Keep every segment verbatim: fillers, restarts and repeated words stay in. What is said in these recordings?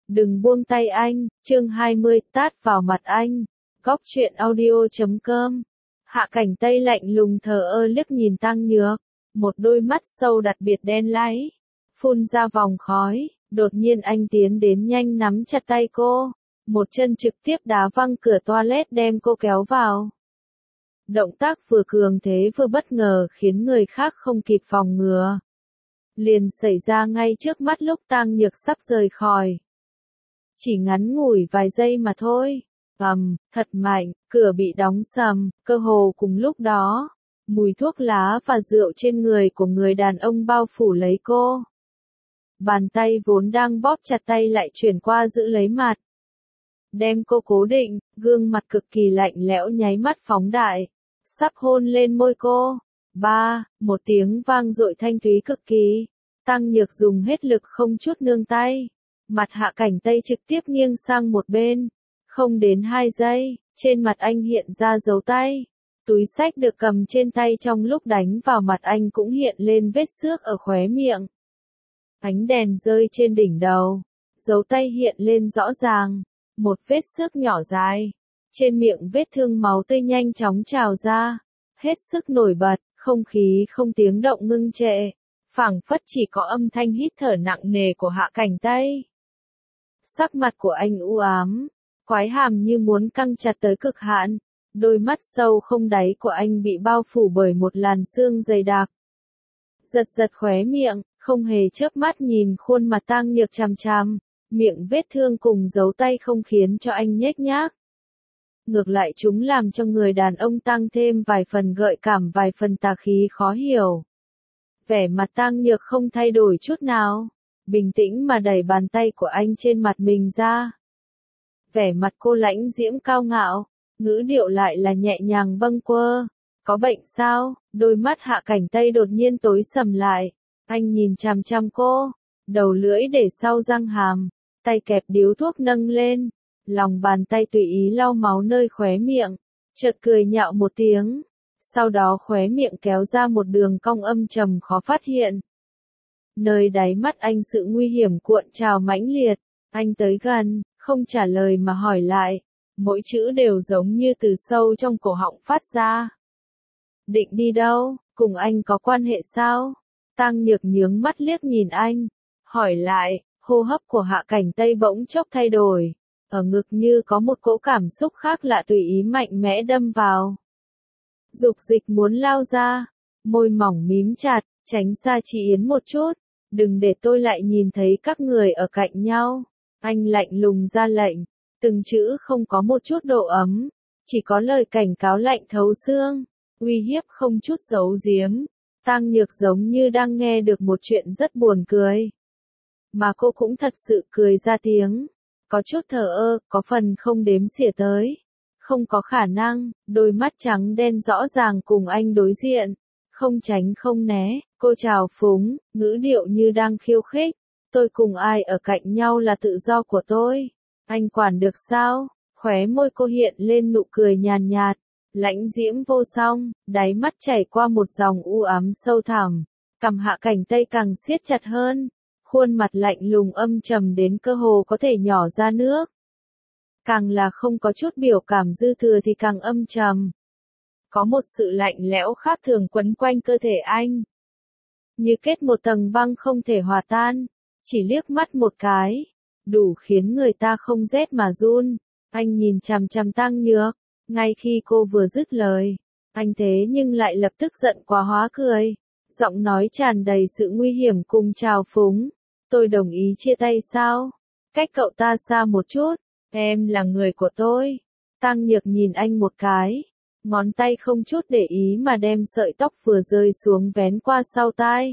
Đừng buông tay anh, chương hai mươi, tát vào mặt anh. Góc truyện audio chấm com. Hạ Cảnh Tây lạnh lùng thờ ơ liếc nhìn Tăng Nhược, một đôi mắt sâu đặc biệt đen láy, phun ra vòng khói, đột nhiên anh tiến đến nhanh nắm chặt tay cô, một chân trực tiếp đá văng cửa toilet đem cô kéo vào. Động tác vừa cường thế vừa bất ngờ khiến người khác không kịp phòng ngừa. Liền xảy ra ngay trước mắt lúc Tăng Nhược sắp rời khỏi. Chỉ ngắn ngủi vài giây mà thôi. Ầm, thật mạnh, cửa bị đóng sầm, cơ hồ cùng lúc đó. Mùi thuốc lá và rượu trên người của người đàn ông bao phủ lấy cô. Bàn tay vốn đang bóp chặt tay lại chuyển qua giữ lấy mặt. Đem cô cố định, gương mặt cực kỳ lạnh lẽo nháy mắt phóng đại. Sắp hôn lên môi cô. Ba, một tiếng vang dội thanh thúy cực kỳ. Tăng Nhược dùng hết lực không chút nương tay. Mặt Hạ Cảnh Tây trực tiếp nghiêng sang một bên. Không đến hai giây, trên mặt anh hiện ra dấu tay. Túi xách được cầm trên tay trong lúc đánh vào mặt anh cũng hiện lên vết xước ở khóe miệng. Ánh đèn rơi trên đỉnh đầu. Dấu tay hiện lên rõ ràng. Một vết xước nhỏ dài. Trên miệng vết thương máu tươi nhanh chóng trào ra. Hết sức nổi bật, không khí không tiếng động ngưng trệ. Phảng phất chỉ có âm thanh hít thở nặng nề của Hạ Cảnh Tây. Sắc mặt của anh u ám, quái hàm như muốn căng chặt tới cực hạn, đôi mắt sâu không đáy của anh bị bao phủ bởi một làn sương dày đặc. Giật giật khóe miệng, không hề chớp mắt nhìn khuôn mặt Tăng Nhược chằm chằm, miệng vết thương cùng dấu tay không khiến cho anh nhếch nhác. Ngược lại chúng làm cho người đàn ông tăng thêm vài phần gợi cảm vài phần tà khí khó hiểu. Vẻ mặt Tăng Nhược không thay đổi chút nào. Bình tĩnh mà đẩy bàn tay của anh trên mặt mình ra. Vẻ mặt cô lãnh diễm cao ngạo, ngữ điệu lại là nhẹ nhàng bâng quơ. Có bệnh sao? Đôi mắt Hạ Cảnh Tây đột nhiên tối sầm lại. Anh nhìn chằm chằm cô, đầu lưỡi để sau răng hàm, tay kẹp điếu thuốc nâng lên, lòng bàn tay tùy ý lau máu nơi khóe miệng, chợt cười nhạo một tiếng. Sau đó khóe miệng kéo ra một đường cong âm trầm khó phát hiện. Nơi đáy mắt anh sự nguy hiểm cuộn trào mãnh liệt, anh tới gần, không trả lời mà hỏi lại, mỗi chữ đều giống như từ sâu trong cổ họng phát ra. Định đi đâu, cùng anh có quan hệ sao? Tăng Nhược nhướng mắt liếc nhìn anh, hỏi lại, hô hấp của Hạ Cảnh Tây bỗng chốc thay đổi, ở ngực như có một cỗ cảm xúc khác lạ tùy ý mạnh mẽ đâm vào. Dục dịch muốn lao ra, môi mỏng mím chặt, tránh xa chị Yến một chút, đừng để tôi lại nhìn thấy các người ở cạnh nhau. Anh lạnh lùng ra lệnh, từng chữ không có một chút độ ấm, chỉ có lời cảnh cáo lạnh thấu xương, uy hiếp không chút giấu giếm. Tăng Nhược giống như đang nghe được một chuyện rất buồn cười. Mà cô cũng thật sự cười ra tiếng, có chút thờ ơ, có phần không đếm xỉa tới. Không có khả năng, đôi mắt trắng đen rõ ràng cùng anh đối diện, không tránh không né, cô trào phúng, ngữ điệu như đang khiêu khích, tôi cùng ai ở cạnh nhau là tự do của tôi, anh quản được sao? Khóe môi cô hiện lên nụ cười nhàn nhạt, lãnh diễm vô song, đáy mắt chảy qua một dòng u ám sâu thẳm, cằm Hạ Cảnh Tây càng siết chặt hơn, khuôn mặt lạnh lùng âm trầm đến cơ hồ có thể nhỏ ra nước. Càng là không có chút biểu cảm dư thừa thì càng âm trầm. Có một sự lạnh lẽo khác thường quấn quanh cơ thể anh. Như kết một tầng băng không thể hòa tan. Chỉ liếc mắt một cái. Đủ khiến người ta không rét mà run. Anh nhìn chằm chằm Tăng Nhược. Ngay khi cô vừa dứt lời. Anh thế nhưng lại lập tức giận quá hóa cười. Giọng nói tràn đầy sự nguy hiểm cùng trào phúng. Tôi đồng ý chia tay sao? Cách cậu ta xa một chút. Em là người của tôi. Tăng Nhược nhìn anh một cái. Ngón tay không chút để ý mà đem sợi tóc vừa rơi xuống vén qua sau tai.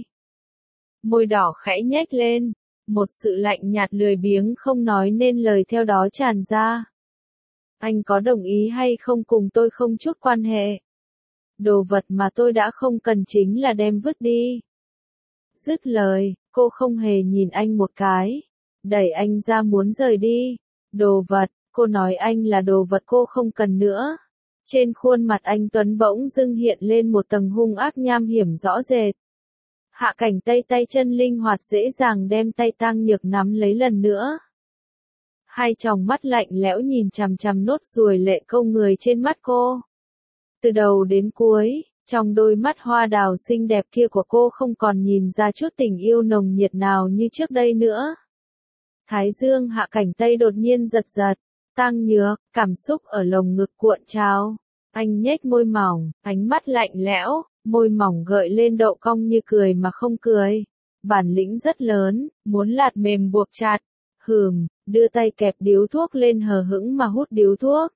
Môi đỏ khẽ nhếch lên. Một sự lạnh nhạt lười biếng không nói nên lời theo đó tràn ra. Anh có đồng ý hay không cùng tôi không chút quan hệ. Đồ vật mà tôi đã không cần chính là đem vứt đi. Dứt lời, cô không hề nhìn anh một cái. Đẩy anh ra muốn rời đi. Đồ vật, cô nói anh là đồ vật cô không cần nữa. Trên khuôn mặt anh Tuấn bỗng dưng hiện lên một tầng hung ác nham hiểm rõ rệt. Hạ Cảnh Tây tay chân linh hoạt dễ dàng đem tay Tăng Nhược nắm lấy lần nữa. Hai tròng mắt lạnh lẽo nhìn chằm chằm nốt ruồi lệ câu người trên mắt cô. Từ đầu đến cuối, trong đôi mắt hoa đào xinh đẹp kia của cô không còn nhìn ra chút tình yêu nồng nhiệt nào như trước đây nữa. Thái dương Hạ Cảnh Tây đột nhiên giật giật, Tăng Nhược, cảm xúc ở lồng ngực cuộn trào. Anh nhếch môi mỏng, ánh mắt lạnh lẽo, môi mỏng gợi lên độ cong như cười mà không cười. Bản lĩnh rất lớn, muốn lạt mềm buộc chặt. Hừm, đưa tay kẹp điếu thuốc lên hờ hững mà hút điếu thuốc.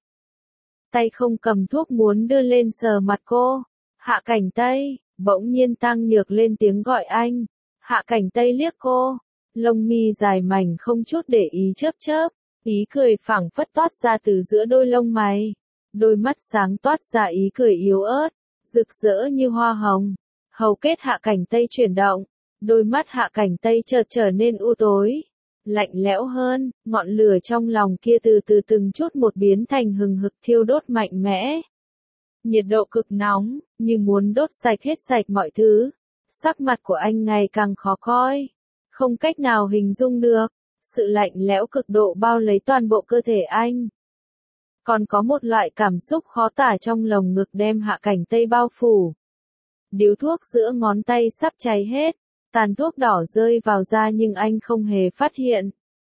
Tay không cầm thuốc muốn đưa lên sờ mặt cô. Hạ Cảnh Tây, bỗng nhiên Tăng Nhược lên tiếng gọi anh. Hạ Cảnh Tây liếc cô, lông mi dài mảnh không chút để ý chớp chớp, ý cười phảng phất toát ra từ giữa đôi lông mày. Đôi mắt sáng toát ra ý cười yếu ớt, rực rỡ như hoa hồng. Hầu kết Hạ Cảnh Tây chuyển động, đôi mắt Hạ Cảnh Tây chợt trở nên u tối, lạnh lẽo hơn, ngọn lửa trong lòng kia từ từ từng chút một biến thành hừng hực thiêu đốt mạnh mẽ. Nhiệt độ cực nóng, như muốn đốt sạch hết sạch mọi thứ. Sắc mặt của anh ngày càng khó coi, không cách nào hình dung được. Sự lạnh lẽo cực độ bao lấy toàn bộ cơ thể anh. Còn có một loại cảm xúc khó tả trong lồng ngực đem Hạ Cảnh Tây bao phủ. Điếu thuốc giữa ngón tay sắp cháy hết, tàn thuốc đỏ rơi vào da nhưng anh không hề phát hiện.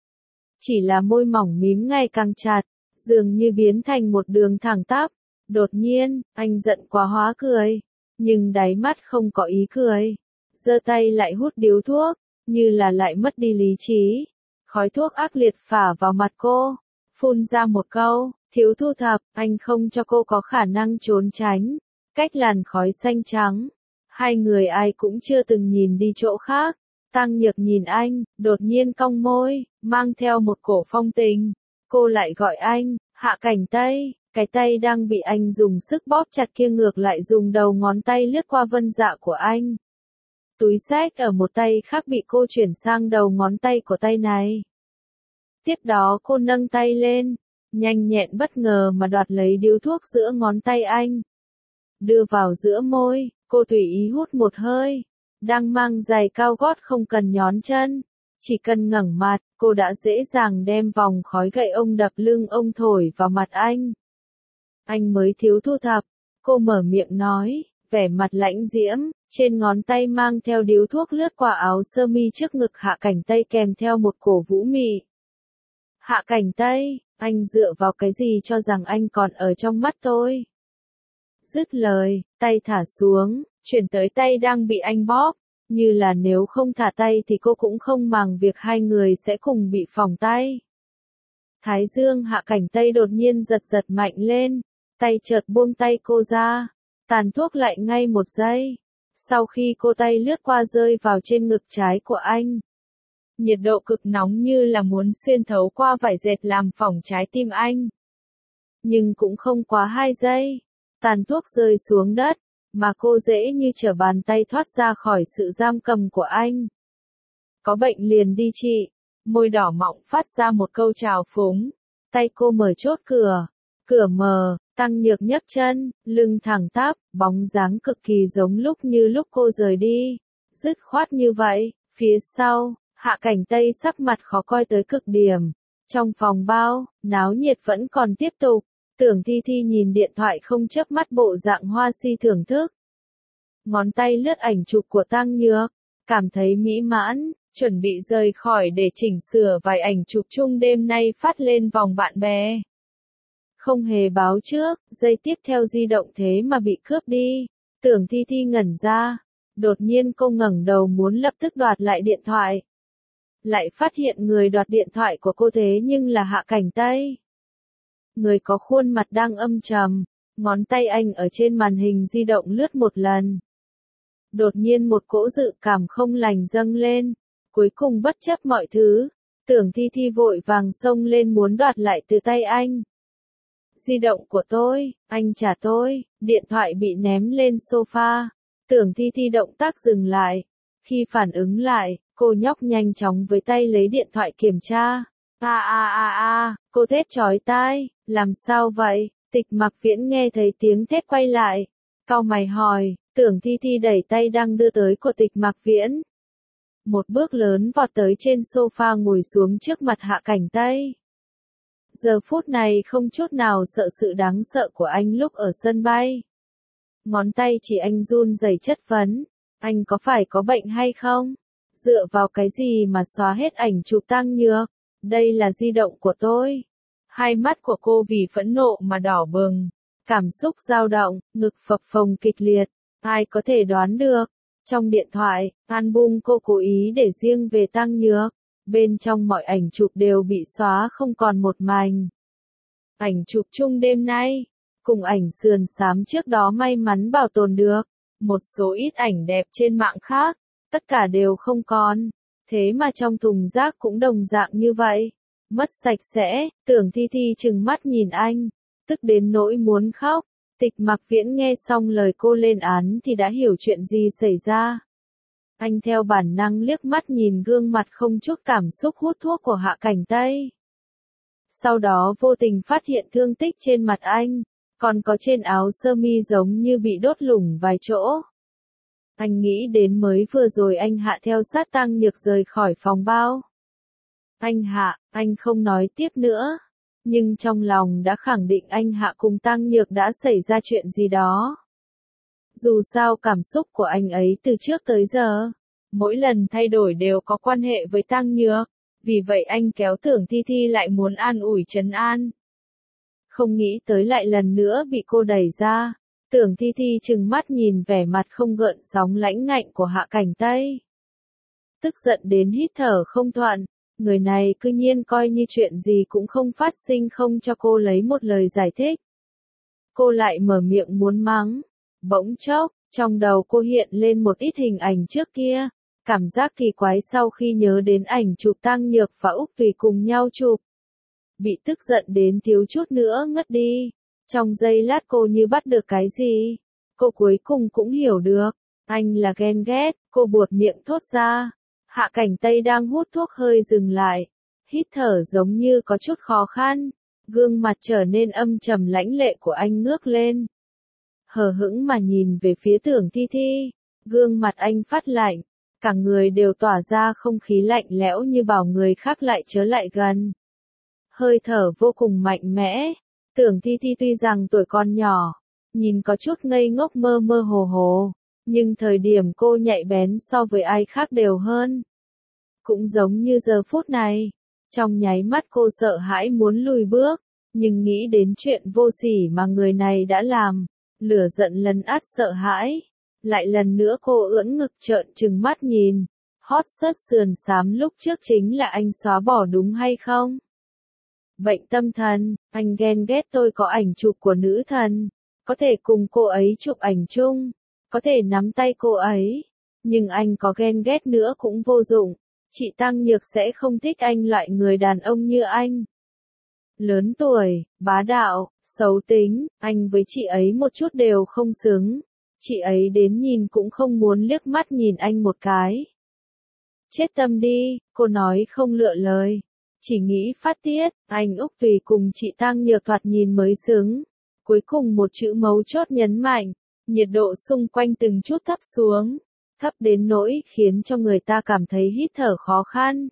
Chỉ là môi mỏng mím ngày càng chặt, dường như biến thành một đường thẳng tắp. Đột nhiên, anh giận quá hóa cười, nhưng đáy mắt không có ý cười. Giơ tay lại hút điếu thuốc, như là lại mất đi lý trí. Khói thuốc ác liệt phả vào mặt cô, phun ra một câu, thiếu thu thập, anh không cho cô có khả năng trốn tránh. Cách làn khói xanh trắng, hai người ai cũng chưa từng nhìn đi chỗ khác. Tăng Nhược nhìn anh, đột nhiên cong môi, mang theo một cổ phong tình. Cô lại gọi anh, Hạ Cảnh Tây. Cái tay đang bị anh dùng sức bóp chặt kia ngược lại dùng đầu ngón tay lướt qua vân dạ của anh. Túi xách ở một tay khác bị cô chuyển sang đầu ngón tay của tay này. Tiếp đó cô nâng tay lên, nhanh nhẹn bất ngờ mà đoạt lấy điếu thuốc giữa ngón tay anh. Đưa vào giữa môi, cô tùy ý hút một hơi. Đang mang giày cao gót không cần nhón chân, chỉ cần ngẩng mặt, cô đã dễ dàng đem vòng khói gậy ông đập lưng ông thổi vào mặt anh. Anh mới thiếu thu thập, cô mở miệng nói, vẻ mặt lãnh diễm, trên ngón tay mang theo điếu thuốc lướt qua áo sơ mi trước ngực Hạ Cảnh Tây kèm theo một cổ vũ mị. Hạ Cảnh Tây, anh dựa vào cái gì cho rằng anh còn ở trong mắt tôi? Dứt lời, tay thả xuống, chuyển tới tay đang bị anh bóp, như là nếu không thả tay thì cô cũng không màng việc hai người sẽ cùng bị phỏng tay. Thái dương Hạ Cảnh Tây đột nhiên giật giật mạnh lên, tay chợt buông tay cô ra, tàn thuốc lại ngay một giây. Sau khi cô tay lướt qua rơi vào trên ngực trái của anh. Nhiệt độ cực nóng như là muốn xuyên thấu qua vải dệt làm phỏng trái tim anh. Nhưng cũng không quá hai giây, tàn thuốc rơi xuống đất, mà cô dễ như trở bàn tay thoát ra khỏi sự giam cầm của anh. Có bệnh liền đi trị, môi đỏ mọng phát ra một câu chào phúng. Tay cô mở chốt cửa, cửa mở, Tăng Nhược nhấc chân, lưng thẳng tắp, bóng dáng cực kỳ giống lúc như lúc cô rời đi. Dứt khoát như vậy, phía sau, Hạ Cảnh Tây sắc mặt khó coi tới cực điểm. Trong phòng bao, náo nhiệt vẫn còn tiếp tục. Tưởng Thi Thi nhìn điện thoại không chớp mắt bộ dạng hoa si thưởng thức. Ngón tay lướt ảnh chụp của Tăng Nhược, cảm thấy mỹ mãn, chuẩn bị rời khỏi để chỉnh sửa vài ảnh chụp chung đêm nay phát lên vòng bạn bè. Không hề báo trước, giây tiếp theo di động thế mà bị cướp đi. Tưởng Thi Thi ngẩn ra, đột nhiên cô ngẩng đầu muốn lập tức đoạt lại điện thoại. Lại phát hiện người đoạt điện thoại của cô thế nhưng là Hạ Cảnh Tây. Người có khuôn mặt đang âm trầm, ngón tay anh ở trên màn hình di động lướt một lần. Đột nhiên một cỗ dự cảm không lành dâng lên, cuối cùng bất chấp mọi thứ, Tưởng Thi Thi vội vàng xông lên muốn đoạt lại từ tay anh. Di động của tôi, anh trả tôi, điện thoại bị ném lên sofa. Tưởng Thi Thi động tác dừng lại. Khi phản ứng lại, cô nhóc nhanh chóng với tay lấy điện thoại kiểm tra. A a a a, cô thét chói tai, làm sao vậy? Tịch Mặc Viễn nghe thấy tiếng thét quay lại. Cau mày hỏi, Tưởng Thi Thi đẩy tay đang đưa tới của Tịch Mặc Viễn. Một bước lớn vọt tới trên sofa ngồi xuống trước mặt Hạ Cảnh Tây. Giờ phút này không chút nào sợ sự đáng sợ của anh lúc ở sân bay. Ngón tay chỉ anh run rẩy chất vấn, anh có phải có bệnh hay không? Dựa vào cái gì mà xóa hết ảnh chụp Tăng Nhược? Đây là di động của tôi. Hai mắt của cô vì phẫn nộ mà đỏ bừng, cảm xúc dao động, ngực phập phồng kịch liệt. Ai có thể đoán được? Trong điện thoại, album cô cố ý để riêng về Tăng Nhược, bên trong mọi ảnh chụp đều bị xóa không còn một mảnh. Ảnh chụp chung đêm nay, cùng ảnh sườn xám trước đó may mắn bảo tồn được, một số ít ảnh đẹp trên mạng khác, tất cả đều không còn. Thế mà trong thùng rác cũng đồng dạng như vậy. Mất sạch sẽ, Tưởng Thi Thi trừng mắt nhìn anh, tức đến nỗi muốn khóc. Tịch Mặc Viễn nghe xong lời cô lên án thì đã hiểu chuyện gì xảy ra. Anh theo bản năng liếc mắt nhìn gương mặt không chút cảm xúc hút thuốc của Hạ Cảnh Tây. Sau đó vô tình phát hiện thương tích trên mặt anh, còn có trên áo sơ mi giống như bị đốt lủng vài chỗ. Anh nghĩ đến mới vừa rồi anh Hạ theo sát Tăng Nhược rời khỏi phòng bao. Anh Hạ, anh không nói tiếp nữa. Nhưng trong lòng đã khẳng định anh Hạ cùng Tăng Nhược đã xảy ra chuyện gì đó. Dù sao cảm xúc của anh ấy từ trước tới giờ, mỗi lần thay đổi đều có quan hệ với Tăng Nhược, vì vậy anh kéo Tưởng Thi Thi lại muốn an ủi trấn an. Không nghĩ tới lại lần nữa bị cô đẩy ra, Tưởng Thi Thi trừng mắt nhìn vẻ mặt không gợn sóng lãnh ngạnh của Hạ Cảnh Tây. Tức giận đến hít thở không thuận. Người này cư nhiên coi như chuyện gì cũng không phát sinh không cho cô lấy một lời giải thích. Cô lại mở miệng muốn mắng. Bỗng chốc, trong đầu cô hiện lên một ít hình ảnh trước kia. Cảm giác kỳ quái sau khi nhớ đến ảnh chụp Tăng Nhược và Úc Tùy cùng nhau chụp. Bị tức giận đến thiếu chút nữa ngất đi. Trong giây lát cô như bắt được cái gì. Cô cuối cùng cũng hiểu được. Anh là ghen ghét, cô buột miệng thốt ra. Hạ Cảnh Tây đang hút thuốc hơi dừng lại, hít thở giống như có chút khó khăn, gương mặt trở nên âm trầm lãnh lệ của anh ngước lên. Hờ hững mà nhìn về phía Tưởng Thi Thi, gương mặt anh phát lạnh, cả người đều tỏa ra không khí lạnh lẽo như bảo người khác lại chớ lại gần. Hơi thở vô cùng mạnh mẽ, Tưởng Thi Thi tuy rằng tuổi còn nhỏ, nhìn có chút ngây ngốc mơ mơ hồ hồ. Nhưng thời điểm cô nhạy bén so với ai khác đều hơn. Cũng giống như giờ phút này, trong nháy mắt cô sợ hãi muốn lùi bước, nhưng nghĩ đến chuyện vô sỉ mà người này đã làm, lửa giận lấn át sợ hãi. Lại lần nữa cô ưỡn ngực trợn trừng mắt nhìn, hot search sườn xám lúc trước chính là anh xóa bỏ đúng hay không? Bệnh tâm thần, anh ghen ghét tôi có ảnh chụp của nữ thần, có thể cùng cô ấy chụp ảnh chung. Có thể nắm tay cô ấy, nhưng anh có ghen ghét nữa cũng vô dụng, chị Tăng Nhược sẽ không thích anh loại người đàn ông như anh. Lớn tuổi, bá đạo, xấu tính, anh với chị ấy một chút đều không xứng, chị ấy đến nhìn cũng không muốn liếc mắt nhìn anh một cái. Chết tâm đi, cô nói không lựa lời, chỉ nghĩ phát tiết, anh Úc Tùy cùng chị Tăng Nhược thoạt nhìn mới xứng. Cuối cùng một chữ mấu chốt nhấn mạnh. Nhiệt độ xung quanh từng chút thấp xuống, thấp đến nỗi khiến cho người ta cảm thấy hít thở khó khăn.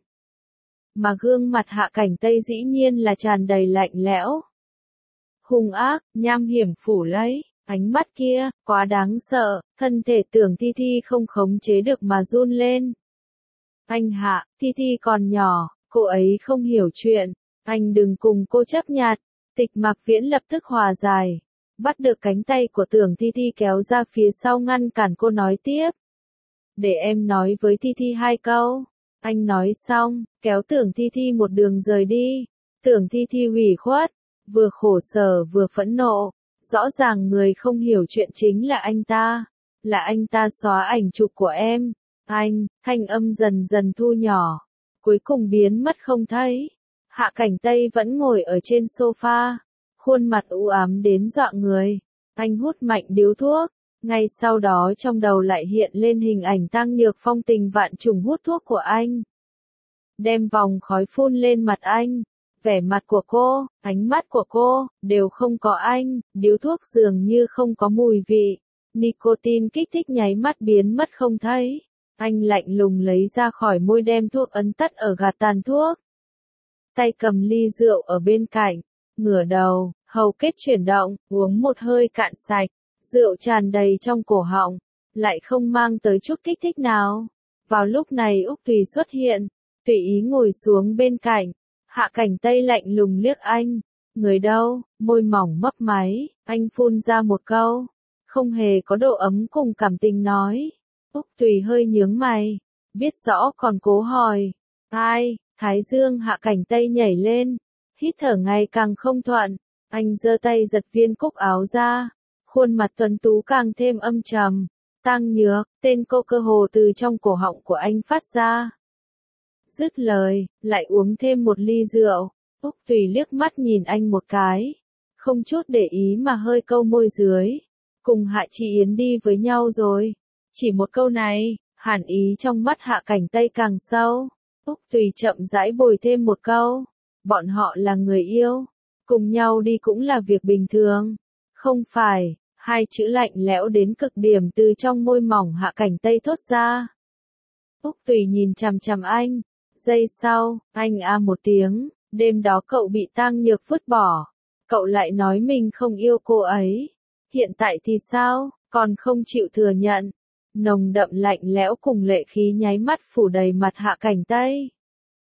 Mà gương mặt Hạ Cảnh Tây dĩ nhiên là tràn đầy lạnh lẽo. Hung ác, nham hiểm phủ lấy, ánh mắt kia, quá đáng sợ, thân thể Tưởng Thi Thi không khống chế được mà run lên. Anh Hạ, Thi Thi còn nhỏ, cô ấy không hiểu chuyện, anh đừng cùng cô chấp nhặt. Tịch Mặc Viễn lập tức hòa giải. Bắt được cánh tay của Tưởng Thi Thi kéo ra phía sau ngăn cản cô nói tiếp. Để em nói với Thi Thi hai câu. Anh nói xong, kéo Tưởng Thi Thi một đường rời đi. Tưởng Thi Thi ủy khuất, vừa khổ sở vừa phẫn nộ. Rõ ràng người không hiểu chuyện chính là anh ta. Là anh ta xóa ảnh chụp của em. Anh, thanh âm dần dần thu nhỏ. Cuối cùng biến mất không thấy. Hạ Cảnh Tây vẫn ngồi ở trên sofa. Khuôn mặt u ám đến dọa người. Anh hút mạnh điếu thuốc. Ngay sau đó trong đầu lại hiện lên hình ảnh Tăng Nhược phong tình vạn trùng hút thuốc của anh. Đem vòng khói phun lên mặt anh. Vẻ mặt của cô, ánh mắt của cô, đều không có anh. Điếu thuốc dường như không có mùi vị. Nicotine kích thích nháy mắt biến mất không thấy. Anh lạnh lùng lấy ra khỏi môi đem thuốc ấn tắt ở gạt tàn thuốc. tay cầm ly rượu ở bên cạnh, ngửa đầu, hầu kết chuyển động, uống một hơi cạn sạch, rượu tràn đầy trong cổ họng, lại không mang tới chút kích thích nào. Vào lúc này Úc Tùy xuất hiện, tùy ý ngồi xuống bên cạnh, Hạ Cảnh Tây lạnh lùng liếc anh, người đâu, môi mỏng mấp máy, anh phun ra một câu, không hề có độ ấm cùng cảm tình nói. Úc Tùy hơi nhướng mày, biết rõ còn cố hỏi, ai, Thái Dương Hạ Cảnh Tây nhảy lên, hít thở ngày càng không thuận, anh giơ tay giật viên cúc áo ra, khuôn mặt tuấn tú càng thêm âm trầm. Tang Nhược, tên cô cơ hồ từ trong cổ họng của anh phát ra. Dứt lời, lại uống thêm một ly rượu, Úc Tùy liếc mắt nhìn anh một cái, không chút để ý mà hơi câu môi dưới, cùng Hạ Chi Yến đi với nhau rồi. Chỉ một câu này, hàn ý trong mắt Hạ Cảnh Tây càng sâu, Úc Tùy chậm rãi bồi thêm một câu, bọn họ là người yêu, cùng nhau đi cũng là việc bình thường, không phải. Hai chữ lạnh lẽo đến cực điểm từ trong môi mỏng Hạ Cảnh Tây thốt ra. Úc Tùy nhìn chằm chằm anh, giây sau, anh a một tiếng, đêm đó cậu bị Tang Nhược vứt bỏ, cậu lại nói mình không yêu cô ấy. Hiện tại thì sao, còn không chịu thừa nhận. Nồng đậm lạnh lẽo cùng lệ khí nháy mắt phủ đầy mặt Hạ Cảnh Tây.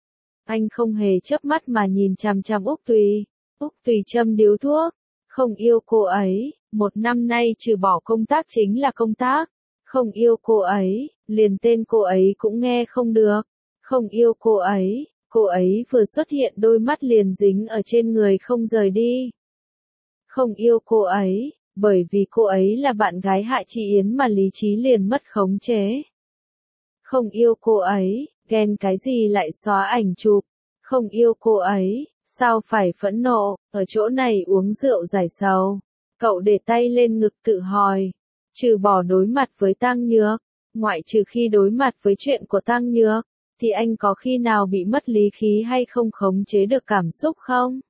Anh không hề chớp mắt mà nhìn chằm chằm Úc Tùy. Úc Tùy châm điếu thuốc, không yêu cô ấy. Một năm nay trừ bỏ công tác chính là công tác, không yêu cô ấy, liền tên cô ấy cũng nghe không được, không yêu cô ấy, cô ấy vừa xuất hiện đôi mắt liền dính ở trên người không rời đi. Không yêu cô ấy, bởi vì cô ấy là bạn gái Hạ Chi Yến mà lý trí liền mất khống chế. Không yêu cô ấy, ghen cái gì lại xóa ảnh chụp, không yêu cô ấy, sao phải phẫn nộ, ở chỗ này uống rượu giải sầu. Cậu để tay lên ngực tự hỏi, trừ bỏ đối mặt với Tang Nhược, ngoại trừ khi đối mặt với chuyện của Tang Nhược, thì anh có khi nào bị mất lý khí hay không khống chế được cảm xúc không?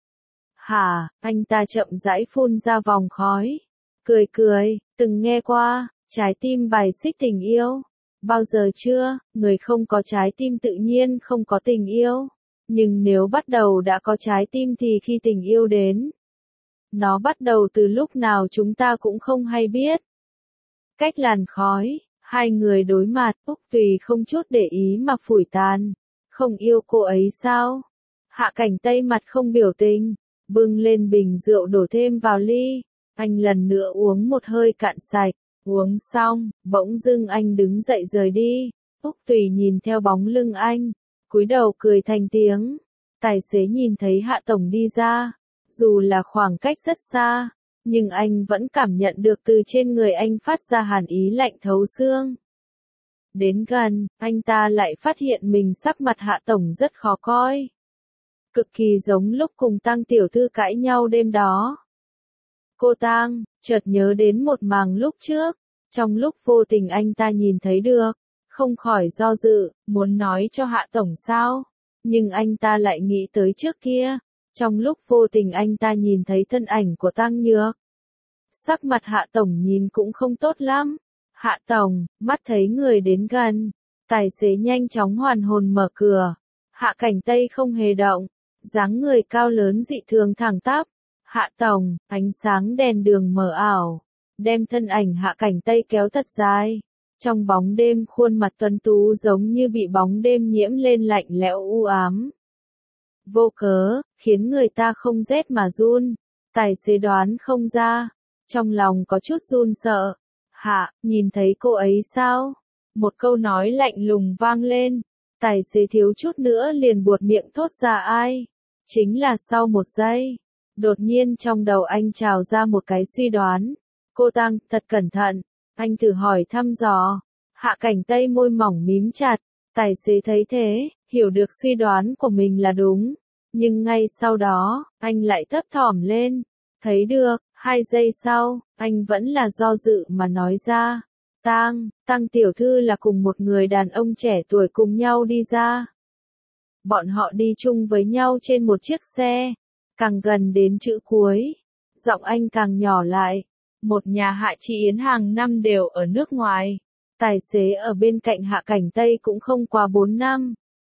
Hả, anh ta chậm rãi phun ra vòng khói, cười cười, từng nghe qua, trái tim bài xích tình yêu. Bao giờ chưa, người không có trái tim tự nhiên không có tình yêu. Nhưng nếu bắt đầu đã có trái tim thì khi tình yêu đến, nó bắt đầu từ lúc nào chúng ta cũng không hay biết. Cách làn khói, hai người đối mặt, Úc Tùy không chút để ý mà phủi tàn. Không yêu cô ấy sao? Hạ Cảnh Tây mặt không biểu tình, bưng lên bình rượu đổ thêm vào ly. Anh lần nữa uống một hơi cạn sạch, uống xong, bỗng dưng anh đứng dậy rời đi. Úc Tùy nhìn theo bóng lưng anh, cúi đầu cười thành tiếng. Tài xế nhìn thấy Hạ Tổng đi ra. Dù là khoảng cách rất xa, nhưng anh vẫn cảm nhận được từ trên người anh phát ra hàn ý lạnh thấu xương. Đến gần, anh ta lại phát hiện mình sắc mặt Hạ Tổng rất khó coi. Cực kỳ giống lúc cùng Tang tiểu thư cãi nhau đêm đó. Cô Tang, chợt nhớ đến một màn lúc trước, trong lúc vô tình anh ta nhìn thấy được, không khỏi do dự, muốn nói cho Hạ Tổng sao, nhưng anh ta lại nghĩ tới trước kia. Trong lúc vô tình anh ta nhìn thấy thân ảnh của Tang Nhược. Sắc mặt Hạ Tổng nhìn cũng không tốt lắm. Hạ Tổng, mắt thấy người đến gần. Tài xế nhanh chóng hoàn hồn mở cửa. Hạ Cảnh Tây không hề động. Dáng người cao lớn dị thường thẳng tắp. Hạ Tổng, ánh sáng đèn đường mờ ảo. Đem thân ảnh Hạ Cảnh Tây kéo thật dài. Trong bóng đêm khuôn mặt tuấn tú giống như bị bóng đêm nhiễm lên lạnh lẽo u ám. Vô cớ, khiến người ta không rét mà run. Tài xế đoán không ra. Trong lòng có chút run sợ. Hạ, nhìn thấy cô ấy sao? Một câu nói lạnh lùng vang lên. Tài xế thiếu chút nữa liền buột miệng thốt ra ai. Chính là sau một giây. Đột nhiên trong đầu anh trào ra một cái suy đoán. Cô Tang, thật cẩn thận. Anh thử hỏi thăm dò. Hạ Cảnh Tây môi mỏng mím chặt. Tài xế thấy thế, hiểu được suy đoán của mình là đúng. Nhưng ngay sau đó, anh lại thấp thỏm lên. Thấy được, hai giây sau, anh vẫn là do dự mà nói ra. Tang, Tang tiểu thư là cùng một người đàn ông trẻ tuổi cùng nhau đi ra. Bọn họ đi chung với nhau trên một chiếc xe. Càng gần đến chữ cuối, giọng anh càng nhỏ lại. Một nhà Hạ Chi Yến hàng năm đều ở nước ngoài. Tài xế ở bên cạnh Hạ Cảnh Tây cũng không quá bốn năm.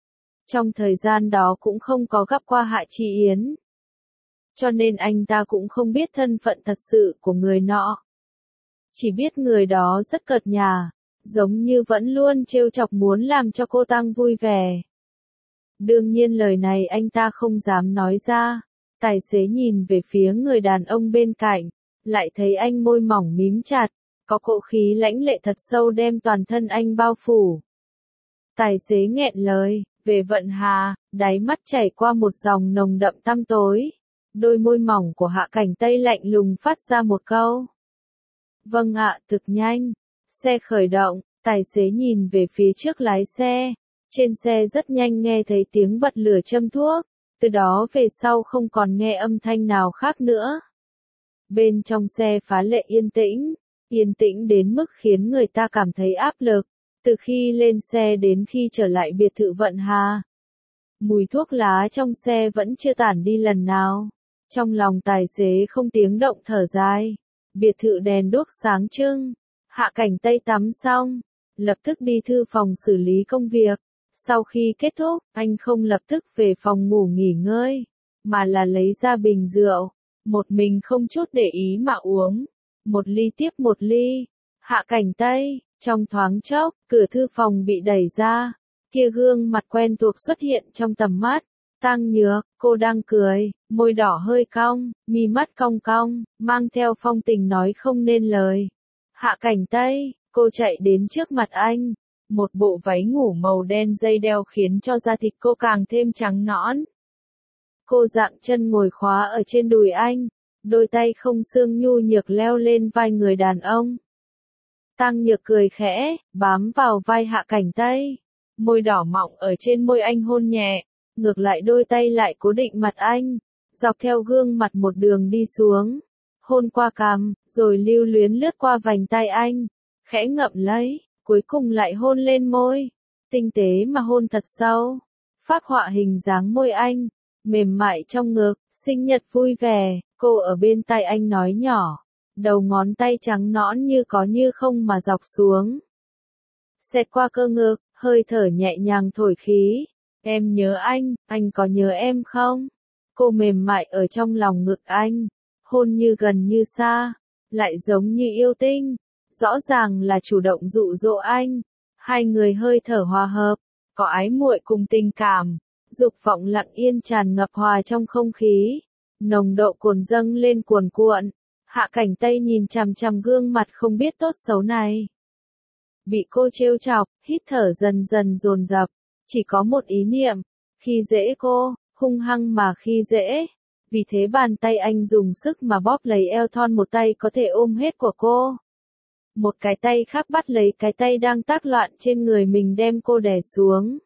Trong thời gian đó cũng không có gặp qua Hạ Chi Yến. Cho nên anh ta cũng không biết thân phận thật sự của người nọ. Chỉ biết người đó rất cợt nhả, giống như vẫn luôn trêu chọc muốn làm cho cô Tăng vui vẻ. Đương nhiên lời này anh ta không dám nói ra. Tài xế nhìn về phía người đàn ông bên cạnh, lại thấy anh môi mỏng mím chặt, có cỗ khí lãnh lệ thật sâu đem toàn thân anh bao phủ. Tài xế nghẹn lời, về Vận Hà, đáy mắt chảy qua một dòng nồng đậm tăm tối. Đôi môi mỏng của Hạ Cảnh Tây lạnh lùng phát ra một câu. Vâng ạ, thực nhanh. Xe khởi động, tài xế nhìn về phía trước lái xe. Trên xe rất nhanh nghe thấy tiếng bật lửa châm thuốc. Từ đó về sau không còn nghe âm thanh nào khác nữa. Bên trong xe phá lệ yên tĩnh. Yên tĩnh đến mức khiến người ta cảm thấy áp lực. Từ khi lên xe đến khi trở lại biệt thự Vận Hà. Mùi thuốc lá trong xe vẫn chưa tản đi lần nào. Trong lòng tài xế không tiếng động thở dài. Biệt thự đèn đuốc sáng trưng. Hạ Cảnh Tây tắm xong, lập tức đi thư phòng xử lý công việc. Sau khi kết thúc, anh không lập tức về phòng ngủ nghỉ ngơi, mà là lấy ra bình rượu, một mình không chút để ý mà uống. Một ly tiếp một ly. Hạ Cảnh Tây, trong thoáng chốc, cửa thư phòng bị đẩy ra. Kia gương mặt quen thuộc xuất hiện trong tầm mắt. Tăng Nhược, cô đang cười, môi đỏ hơi cong, mi mắt cong cong, mang theo phong tình nói không nên lời. Hạ Cảnh Tây, cô chạy đến trước mặt anh. Một bộ váy ngủ màu đen dây đeo khiến cho da thịt cô càng thêm trắng nõn. Cô dạng chân ngồi khóa ở trên đùi anh, đôi tay không xương nhu nhược leo lên vai người đàn ông. Tăng Nhược cười khẽ, bám vào vai Hạ Cảnh Tây. Môi đỏ mọng ở trên môi anh hôn nhẹ, ngược lại đôi tay lại cố định mặt anh, dọc theo gương mặt một đường đi xuống. Hôn qua cằm, rồi lưu luyến lướt qua vành tai anh, khẽ ngậm lấy, cuối cùng lại hôn lên môi. Tinh tế mà hôn thật sâu, phác họa hình dáng môi anh, mềm mại trong ngực, sinh nhật vui vẻ, cô ở bên tai anh nói nhỏ. Đầu ngón tay trắng nõn như có như không mà dọc xuống. Xẹt qua cơ ngực, hơi thở nhẹ nhàng thổi khí. Em nhớ anh, anh có nhớ em không? Cô mềm mại ở trong lòng ngực anh, hôn như gần như xa, lại giống như yêu tinh. Rõ ràng là chủ động dụ dỗ anh. Hai người hơi thở hòa hợp, có ái muội cùng tình cảm. Dục vọng lặng yên tràn ngập hòa trong không khí. Nồng độ cồn dâng lên cuồn cuộn. Hạ Cảnh Tây nhìn chằm chằm gương mặt không biết tốt xấu này. Bị cô trêu chọc, hít thở dần dần dồn dập. Chỉ có một ý niệm, khi dễ cô, hung hăng mà khi dễ. Vì thế bàn tay anh dùng sức mà bóp lấy eo thon, một tay có thể ôm hết của cô. Một cái tay khác bắt lấy cái tay đang tác loạn trên người mình đem cô đè xuống.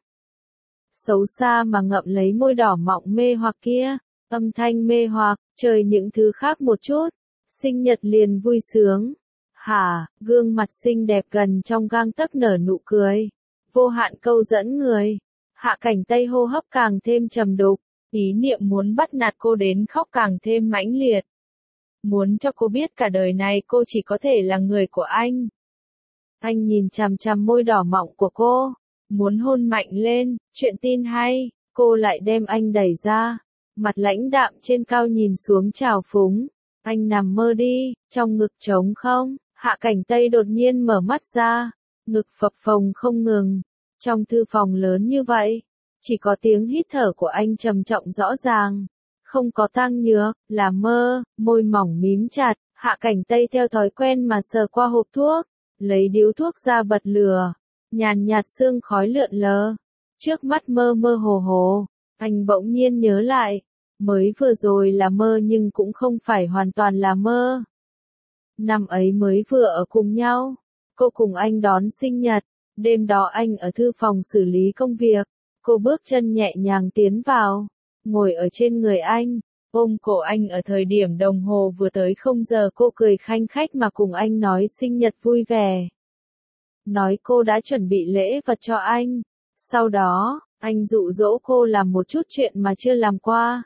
Xấu xa mà ngậm lấy môi đỏ mọng mê hoặc kia, âm thanh mê hoặc, trời những thứ khác một chút. Sinh nhật liền vui sướng. Hả, gương mặt xinh đẹp gần trong gang tấc nở nụ cười. Vô hạn câu dẫn người. Hạ Cảnh Tây hô hấp càng thêm trầm đục. Ý niệm muốn bắt nạt cô đến khóc càng thêm mãnh liệt. Muốn cho cô biết cả đời này cô chỉ có thể là người của anh. Anh nhìn chằm chằm môi đỏ mọng của cô. Muốn hôn mạnh lên, chuyện tin hay. Cô lại đem anh đẩy ra. Mặt lãnh đạm trên cao nhìn xuống trào phúng. Anh nằm mơ đi, trong ngực trống không. Hạ Cảnh Tây đột nhiên mở mắt ra. Ngực phập phồng không ngừng. Trong thư phòng lớn như vậy, chỉ có tiếng hít thở của anh trầm trọng rõ ràng. Không có Tăng Nhược, là mơ, môi mỏng mím chặt. Hạ Cảnh Tây theo thói quen mà sờ qua hộp thuốc. Lấy điếu thuốc ra bật lửa. Nhàn nhạt sương khói lượn lờ. Trước mắt mơ mơ hồ hồ. Anh bỗng nhiên nhớ lại. Mới vừa rồi là mơ nhưng cũng không phải hoàn toàn là mơ. Năm ấy mới vừa ở cùng nhau. Cô cùng anh đón sinh nhật. Đêm đó anh ở thư phòng xử lý công việc. Cô bước chân nhẹ nhàng tiến vào. Ngồi ở trên người anh. Ôm cổ anh ở thời điểm đồng hồ vừa tới không giờ, cô cười khanh khách mà cùng anh nói sinh nhật vui vẻ. Nói cô đã chuẩn bị lễ vật cho anh. Sau đó, anh dụ dỗ cô làm một chút chuyện mà chưa làm qua.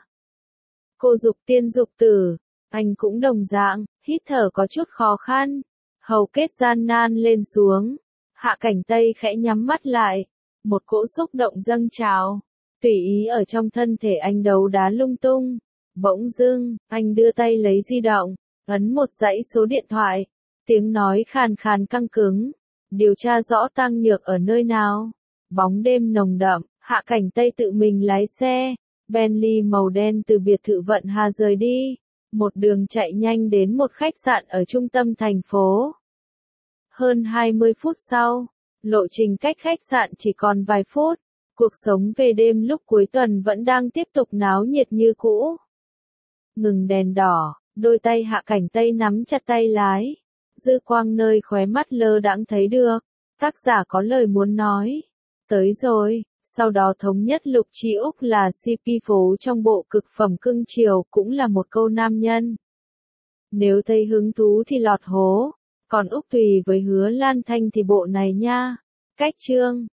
Cô dục tiên dục tử. Anh cũng đồng dạng, hít thở có chút khó khăn. Hầu kết gian nan lên xuống. Hạ Cảnh Tây khẽ nhắm mắt lại. Một cỗ xúc động dâng trào. tùy ý ở trong thân thể anh đấu đá lung tung. Bỗng dưng, anh đưa tay lấy di động, ấn một dãy số điện thoại. Tiếng nói khàn khàn căng cứng. Điều tra rõ Tăng Nhược ở nơi nào. Bóng đêm nồng đậm, Hạ Cảnh Tây tự mình lái xe. Bentley màu đen từ biệt thự Vận Hà rời đi. Một đường chạy nhanh đến một khách sạn ở trung tâm thành phố. Hơn hai mươi phút sau, lộ trình cách khách sạn chỉ còn vài phút. Cuộc sống về đêm lúc cuối tuần vẫn đang tiếp tục náo nhiệt như cũ. Ngừng đèn đỏ, đôi tay Hạ Cảnh Tây nắm chặt tay lái. Dư quang nơi khóe mắt lơ đãng thấy được. Tác giả có lời muốn nói. Tới rồi, sau đó thống nhất Lục Tri Úc là xê pê phố trong bộ cực phẩm cưng chiều cũng là một câu nam nhân. Nếu thấy hứng thú thì lọt hố, còn Úc Tùy với Hứa Lan Thanh thì bộ này nha. Cách chương